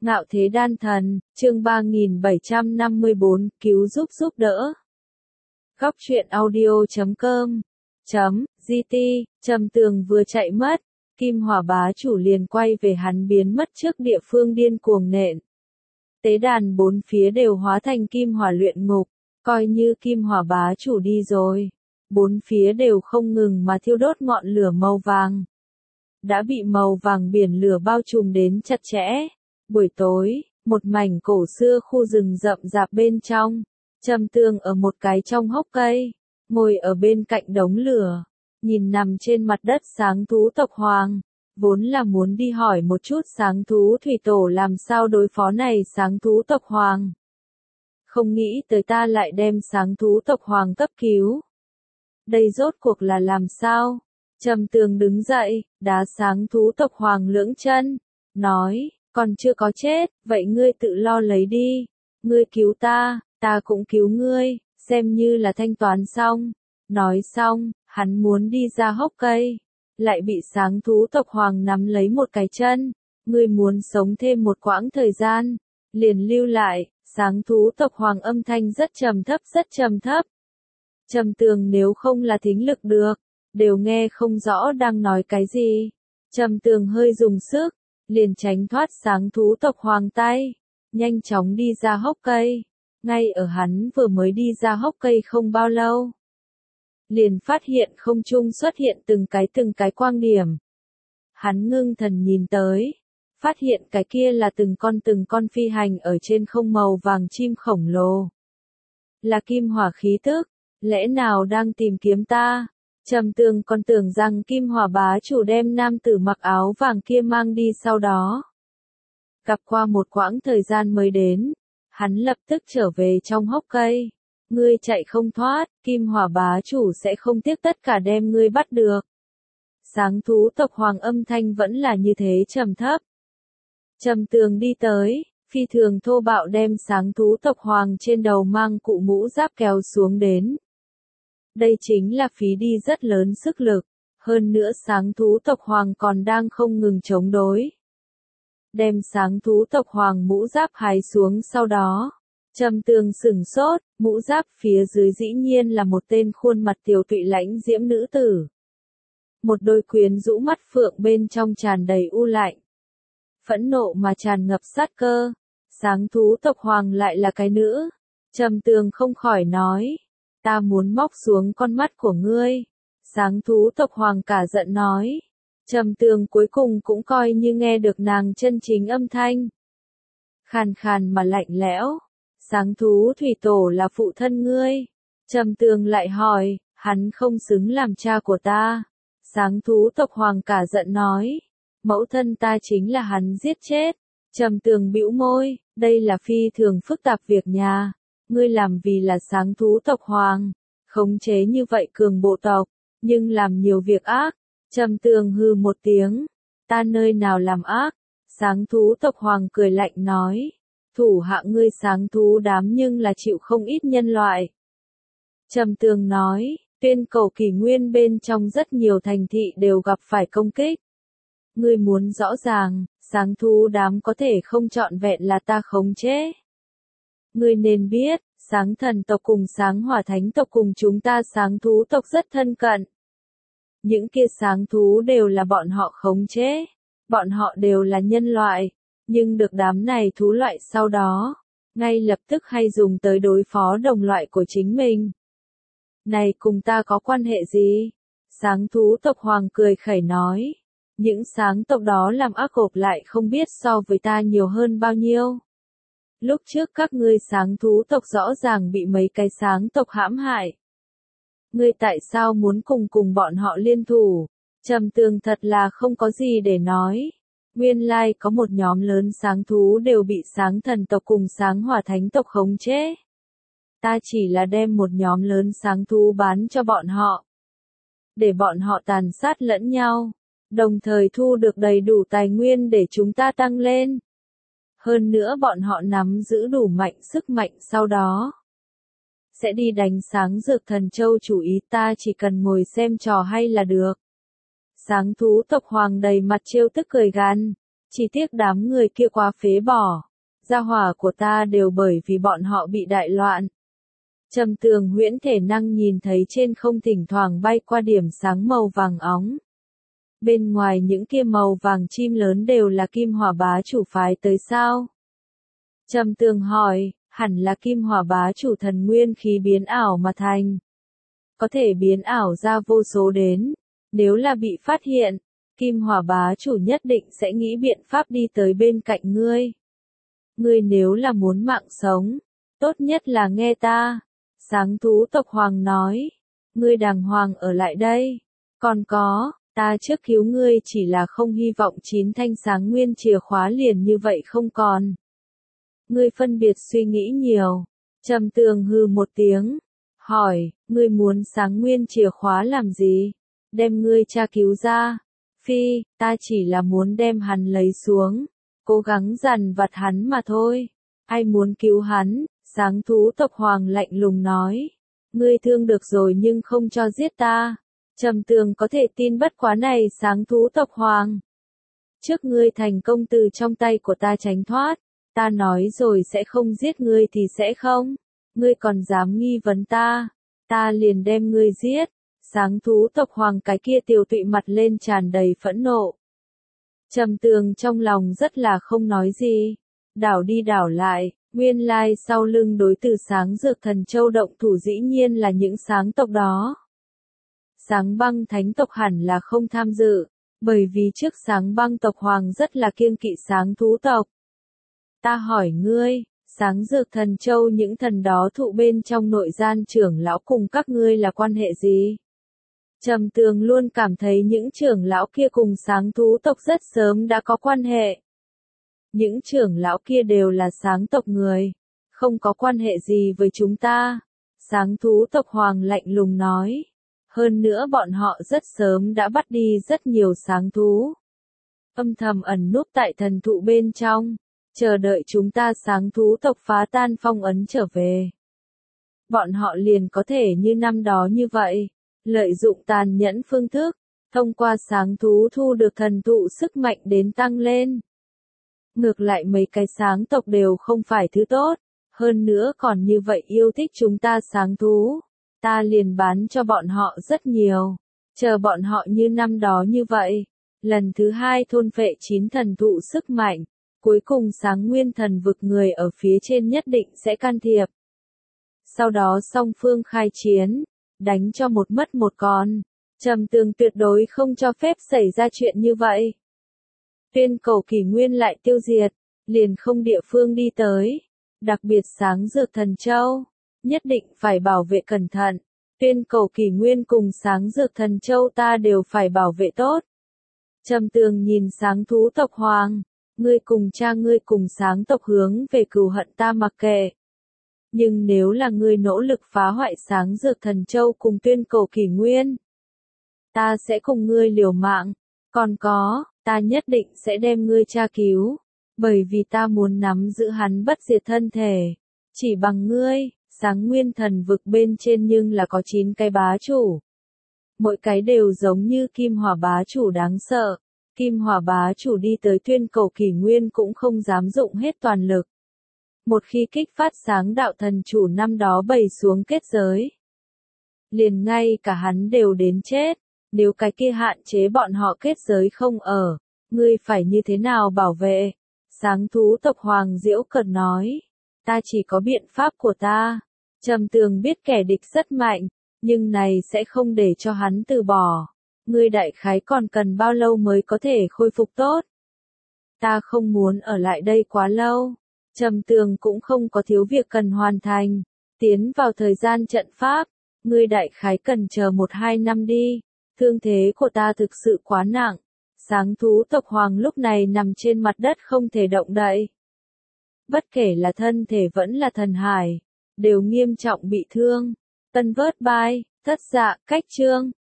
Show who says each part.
Speaker 1: Ngạo thế đan thần, chương 3754, cứu giúp đỡ. Góc truyện audio.com .gt, Trầm Tường vừa chạy mất, Kim Hỏa bá chủ liền quay về hắn biến mất trước địa phương điên cuồng nện. Tế đàn bốn phía đều hóa thành kim hỏa luyện ngục, coi như Kim Hỏa bá chủ đi rồi. Bốn phía đều không ngừng mà thiêu đốt ngọn lửa màu vàng. Đã bị màu vàng biển lửa bao trùm đến chặt chẽ. Buổi tối, một mảnh cổ xưa khu rừng rậm rạp bên trong, Trầm Tường ở một cái trong hốc cây, ngồi ở bên cạnh đống lửa, nhìn nằm trên mặt đất sáng thú tộc hoàng, vốn là muốn đi hỏi một chút sáng thú thủy tổ làm sao đối phó này sáng thú tộc hoàng. Không nghĩ tới ta lại đem sáng thú tộc hoàng cấp cứu. Đây rốt cuộc là làm sao? Trầm Tường đứng dậy, đá sáng thú tộc hoàng lưỡng chân, nói, còn chưa có chết, vậy ngươi tự lo lấy đi. Ngươi cứu ta, ta cũng cứu ngươi, xem như là thanh toán xong. Nói xong, hắn muốn đi ra hốc cây, lại bị sáng thú tộc hoàng nắm lấy một cái chân. Ngươi muốn sống thêm một quãng thời gian, liền lưu lại. Sáng thú tộc hoàng âm thanh rất trầm thấp. Trầm Tường nếu không là thính lực được, đều nghe không rõ đang nói cái gì. Trầm Tường hơi dùng sức, liền tránh thoát sáng thú tộc hoàng tay, nhanh chóng đi ra hốc cây. Ngay ở hắn vừa mới đi ra hốc cây không bao lâu, liền phát hiện không trung xuất hiện từng cái quang điểm. Hắn ngưng thần nhìn tới, phát hiện cái kia là từng con phi hành ở trên không màu vàng chim khổng lồ. Là kim hỏa khí tức, lẽ nào đang tìm kiếm ta? Trầm Tường còn tưởng rằng Kim Hỏa bá chủ đem nam tử mặc áo vàng kia mang đi sau đó. Gặp qua một quãng thời gian mới đến, hắn lập tức trở về trong hốc cây. Ngươi chạy không thoát, Kim Hỏa bá chủ sẽ không tiếc tất cả đem ngươi bắt được. Sáng thú tộc hoàng âm thanh vẫn là như thế trầm thấp. Trầm Tường đi tới, phi thường thô bạo đem sáng thú tộc hoàng trên đầu mang cụ mũ giáp kéo xuống đến. Đây chính là phí đi rất lớn sức lực, hơn nữa sáng thú tộc hoàng còn đang không ngừng chống đối. Đem sáng thú tộc hoàng mũ giáp hái xuống sau đó, Trầm Tường sửng sốt, mũ giáp phía dưới dĩ nhiên là một tên khuôn mặt tiều tụy lãnh diễm nữ tử. Một đôi quyến rũ mắt phượng bên trong tràn đầy u lạnh. Phẫn nộ mà tràn ngập sát cơ, sáng thú tộc hoàng lại là cái nữ. Trầm Tường không khỏi nói. Ta muốn móc xuống con mắt của ngươi. Sáng thú tộc hoàng cả giận nói. Trầm Tường cuối cùng cũng coi như nghe được nàng chân chính âm thanh. Khàn khàn mà lạnh lẽo. Sáng thú thủy tổ là phụ thân ngươi. Trầm Tường lại hỏi, hắn không xứng làm cha của ta. Sáng thú tộc hoàng cả giận nói. Mẫu thân ta chính là hắn giết chết. Trầm Tường bĩu môi, đây là phi thường phức tạp việc nhà. Ngươi làm vì là sáng thú tộc hoàng, khống chế như vậy cường bộ tộc, nhưng làm nhiều việc ác. Trầm Tường hừ một tiếng, ta nơi nào làm ác? Sáng thú tộc hoàng cười lạnh nói, thủ hạ ngươi sáng thú đám nhưng là chịu không ít nhân loại. Trầm Tường nói, Tuyên Cổ kỷ nguyên bên trong rất nhiều thành thị đều gặp phải công kích. Ngươi muốn rõ ràng, sáng thú đám có thể không trọn vẹn là ta khống chế. Ngươi nên biết, sáng thần tộc cùng sáng hỏa thánh tộc cùng chúng ta sáng thú tộc rất thân cận. Những kia sáng thú đều là bọn họ khống chế. Bọn họ đều là nhân loại. Nhưng được đám này thú loại sau đó, ngay lập tức hay dùng tới đối phó đồng loại của chính mình. Này cùng ta có quan hệ gì? Sáng thú tộc hoàng cười khẩy nói. Những sáng tộc đó làm ác gộp lại không biết so với ta nhiều hơn bao nhiêu. Lúc trước các ngươi sáng thú tộc rõ ràng bị mấy cái sáng tộc hãm hại. Ngươi tại sao muốn cùng bọn họ liên thủ? Trầm Tường thật là không có gì để nói. Nguyên lai có một nhóm lớn sáng thú đều bị sáng thần tộc cùng sáng hỏa thánh tộc khống chế. Ta chỉ là đem một nhóm lớn sáng thú bán cho bọn họ. Để bọn họ tàn sát lẫn nhau. Đồng thời thu được đầy đủ tài nguyên để chúng ta tăng lên. Hơn nữa bọn họ nắm giữ đủ sức mạnh sau đó. Sẽ đi đánh sáng dược thần châu chủ ý ta chỉ cần ngồi xem trò hay là được. Sáng thú tộc hoàng đầy mặt trêu tức cười gằn. Chỉ tiếc đám người kia quá phế bỏ. Gia hỏa của ta đều bởi vì bọn họ bị đại loạn. Trầm Tường huyễn thể năng nhìn thấy trên không thỉnh thoảng bay qua điểm sáng màu vàng óng. Bên ngoài những kia màu vàng chim lớn đều là Kim Hỏa bá chủ phái tới sao? Trầm Tường hỏi, hẳn là Kim Hỏa bá chủ thần nguyên khí biến ảo mà thành. Có thể biến ảo ra vô số đến. Nếu là bị phát hiện, Kim Hỏa bá chủ nhất định sẽ nghĩ biện pháp đi tới bên cạnh ngươi. Ngươi nếu là muốn mạng sống, tốt nhất là nghe ta. Sáng thú tộc hoàng nói, ngươi đàng hoàng ở lại đây. Còn có, ta trước cứu ngươi chỉ là không hy vọng 9 thanh sáng nguyên chìa khóa liền như vậy không còn. Ngươi phân biệt suy nghĩ nhiều. Trầm Tường hừ một tiếng, hỏi, ngươi muốn sáng nguyên chìa khóa làm gì? Đem ngươi cha cứu ra. Phi, ta chỉ là muốn đem hắn lấy xuống, cố gắng dằn vặt hắn mà thôi. Ai muốn cứu hắn? Sáng thú tộc hoàng lạnh lùng nói. Ngươi thương được rồi nhưng không cho giết ta. Trầm Tường có thể tin bất quá này sáng thú tộc hoàng. Trước ngươi thành công từ trong tay của ta tránh thoát, ta nói rồi sẽ không giết ngươi thì sẽ không. Ngươi còn dám nghi vấn ta liền đem ngươi giết. Sáng thú tộc hoàng cái kia tiều tụy mặt lên tràn đầy phẫn nộ. Trầm Tường trong lòng rất là không nói gì. Đảo đi đảo lại, nguyên lai sau lưng đối từ sáng dược thần châu động thủ dĩ nhiên là những sáng tộc đó. Sáng băng thánh tộc hẳn là không tham dự, bởi vì trước sáng băng tộc hoàng rất là kiêng kỵ sáng thú tộc. Ta hỏi ngươi, sáng dược thần châu những thần đó thụ bên trong nội gian trưởng lão cùng các ngươi là quan hệ gì? Trầm Tường luôn cảm thấy những trưởng lão kia cùng sáng thú tộc rất sớm đã có quan hệ. Những trưởng lão kia đều là sáng tộc người, không có quan hệ gì với chúng ta. Sáng thú tộc hoàng lạnh lùng nói. Hơn nữa bọn họ rất sớm đã bắt đi rất nhiều sáng thú. Âm thầm ẩn núp tại thần thụ bên trong, chờ đợi chúng ta sáng thú tộc phá tan phong ấn trở về. Bọn họ liền có thể như năm đó như vậy, lợi dụng tàn nhẫn phương thức, thông qua sáng thú thu được thần thụ sức mạnh đến tăng lên. Ngược lại mấy cái sáng tộc đều không phải thứ tốt, hơn nữa còn như vậy yêu thích chúng ta sáng thú. Ta liền bán cho bọn họ rất nhiều, chờ bọn họ như năm đó như vậy. Lần thứ 2 thôn phệ 9 thần thụ sức mạnh, cuối cùng sáng nguyên thần vực người ở phía trên nhất định sẽ can thiệp. Sau đó song phương khai chiến, đánh cho một mất một còn. Trầm Tường tuyệt đối không cho phép xảy ra chuyện như vậy. Tuyên cầu kỷ nguyên lại tiêu diệt, liền không địa phương đi tới. Đặc biệt sáng dược thần châu, nhất định phải bảo vệ cẩn thận. Tuyên cầu kỷ nguyên cùng sáng dược thần châu ta đều phải bảo vệ tốt. Trầm Tường nhìn sáng thú tộc hoàng, ngươi cùng cha ngươi cùng sáng tộc hướng về cừu hận ta mặc kệ. Nhưng nếu là ngươi nỗ lực phá hoại sáng dược thần châu cùng tuyên cầu kỷ nguyên, ta sẽ cùng ngươi liều mạng. Còn có, ta nhất định sẽ đem ngươi tra cứu, bởi vì ta muốn nắm giữ hắn bất diệt thân thể. Chỉ bằng ngươi, sáng nguyên thần vực bên trên nhưng là có 9 cái bá chủ. Mỗi cái đều giống như Kim Hỏa bá chủ đáng sợ. Kim Hỏa bá chủ đi tới tuyên cầu kỷ nguyên cũng không dám dụng hết toàn lực. Một khi kích phát sáng đạo thần chủ năm đó bày xuống kết giới, liền ngay cả hắn đều đến chết. Nếu cái kia hạn chế bọn họ kết giới không ở, ngươi phải như thế nào bảo vệ? Sáng thú tộc hoàng diễu cợt nói, ta chỉ có biện pháp của ta. Trầm Tường biết kẻ địch rất mạnh, nhưng này sẽ không để cho hắn từ bỏ. Ngươi đại khái còn cần bao lâu mới có thể khôi phục tốt? Ta không muốn ở lại đây quá lâu. Trầm Tường cũng không có thiếu việc cần hoàn thành. Tiến vào thời gian trận pháp, ngươi đại khái cần chờ 1-2 năm đi. Thương thế của ta thực sự quá nặng. Sáng thú tộc hoàng lúc này nằm trên mặt đất không thể động đậy. Bất kể là thân thể vẫn là thần hải, đều nghiêm trọng bị thương. Tân vớt bài, thất dạ, cách chương.